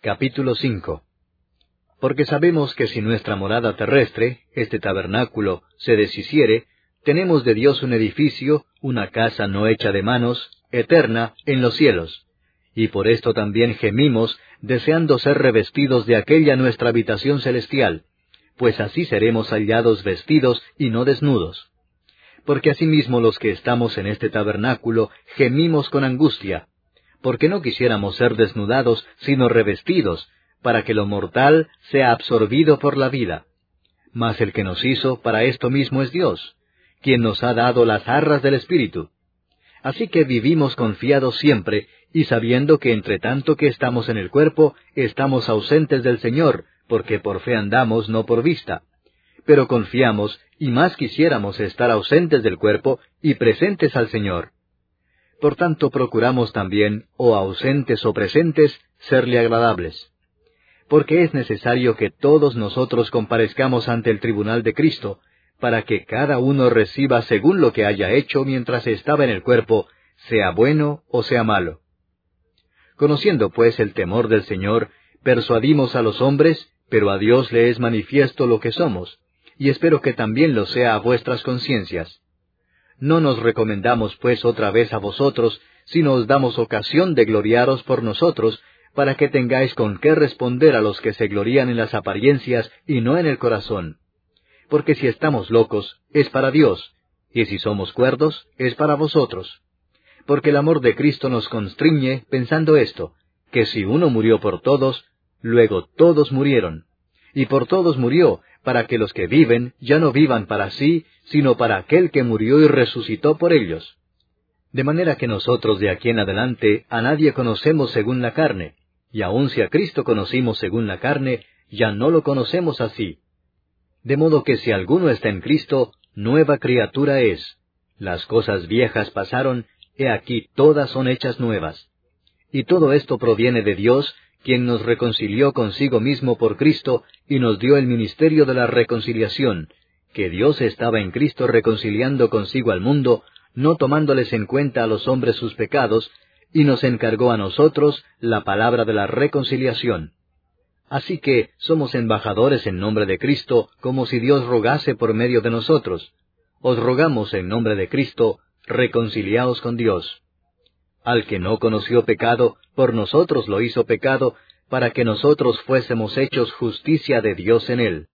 Capítulo 5. Porque sabemos que si nuestra morada terrestre, este tabernáculo, se deshiciere, tenemos de Dios un edificio, una casa no hecha de manos, eterna, en los cielos. Y por esto también gemimos, deseando ser revestidos de aquella nuestra habitación celestial, pues así seremos hallados vestidos y no desnudos. Porque asimismo los que estamos en este tabernáculo gemimos con angustia, porque no quisiéramos ser desnudados, sino revestidos, para que lo mortal sea absorbido por la vida. Mas el que nos hizo para esto mismo es Dios, quien nos ha dado las arras del Espíritu. Así que vivimos confiados siempre, y sabiendo que entre tanto que estamos en el cuerpo, estamos ausentes del Señor, porque por fe andamos, no por vista. Pero confiamos, y más quisiéramos estar ausentes del cuerpo, y presentes al Señor. Por tanto procuramos también, o ausentes o presentes, serle agradables. Porque es necesario que todos nosotros comparezcamos ante el tribunal de Cristo, para que cada uno reciba según lo que haya hecho mientras estaba en el cuerpo, sea bueno o sea malo. Conociendo pues el temor del Señor, persuadimos a los hombres, pero a Dios le es manifiesto lo que somos, y espero que también lo sea a vuestras conciencias. No nos recomendamos pues otra vez a vosotros, sino os damos ocasión de gloriaros por nosotros, para que tengáis con qué responder a los que se glorían en las apariencias y no en el corazón. Porque si estamos locos, es para Dios, y si somos cuerdos, es para vosotros. Porque el amor de Cristo nos constriñe, pensando esto, que si uno murió por todos, luego todos murieron. Y por todos murió, para que los que viven ya no vivan para sí, sino para aquel que murió y resucitó por ellos. De manera que nosotros de aquí en adelante a nadie conocemos según la carne, y aun si a Cristo conocimos según la carne, ya no lo conocemos así. De modo que si alguno está en Cristo, nueva criatura es. Las cosas viejas pasaron, he aquí todas son hechas nuevas. Y todo esto proviene de Dios, quien nos reconcilió consigo mismo por Cristo, y nos dio el ministerio de la reconciliación, que Dios estaba en Cristo reconciliando consigo al mundo, no tomándoles en cuenta a los hombres sus pecados, y nos encargó a nosotros la palabra de la reconciliación. Así que somos embajadores en nombre de Cristo, como si Dios rogase por medio de nosotros. Os rogamos en nombre de Cristo, reconciliaos con Dios. Al que no conoció pecado, por nosotros lo hizo pecado, para que nosotros fuésemos hechos justicia de Dios en él.